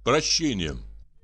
Прощение.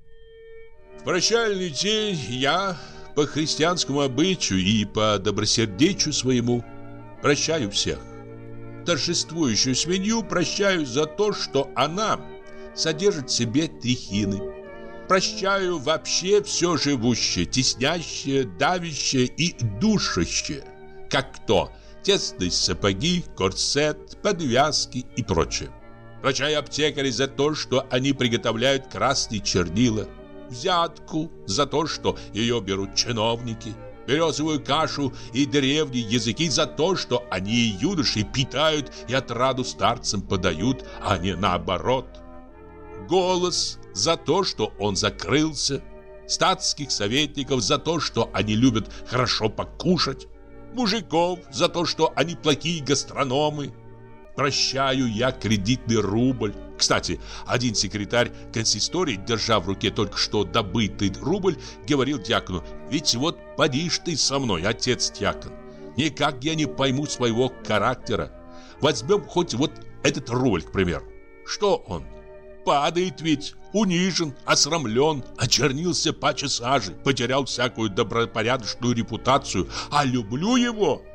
В прощальный день я, по христианскому обычаю и по добросердечию своему, прощаю всех. Торжествующую свинью прощаю за то, что она содержит в себе трихины. Прощаю вообще все живущее, теснящее, давящее и душащее, как то тесные сапоги, корсет, подвязки и прочее. Прощаю аптекарей за то, что они приготовляют красные чернила, взятку за то, что ее берут чиновники, березовую кашу и древние языки за то, что они юношей питают и отраду старцам подают, а не наоборот. Голос за то, что он закрылся, статских советников за то, что они любят хорошо покушать, мужиков за то, что они плохие гастрономы. Прощаю я кредитный рубль. Кстати, один секретарь консистории, держа в руке только что добытый рубль, говорил дьякону: «Ведь вот поди ж ты со мной, отец дьякон, никак я не пойму своего характера. Возьмем хоть вот этот рубль, к примеру. Что он? Падает ведь, унижен, осрамлен, очернился паче сажи, потерял всякую добропорядочную репутацию. А люблю его,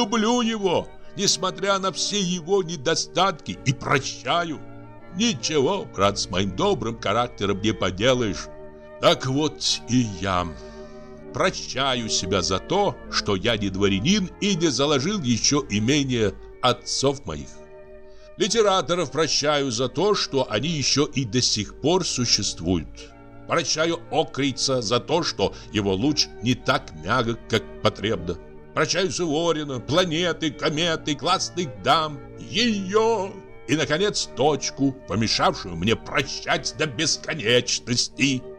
несмотря на все его недостатки, и прощаю. Ничего, брат, с моим добрым характером не поделаешь. Так вот и я прощаю себя за то, что я не дворянин и не заложил еще имение отцов моих. Литераторов прощаю за то, что они еще и до сих пор существуют. Прощаю Окрица за то, что его луч не так мягок, как потребно. Прощаю Суворина, планеты, кометы, классных дам, ее и, наконец, точку, помешавшую мне прощать до бесконечности.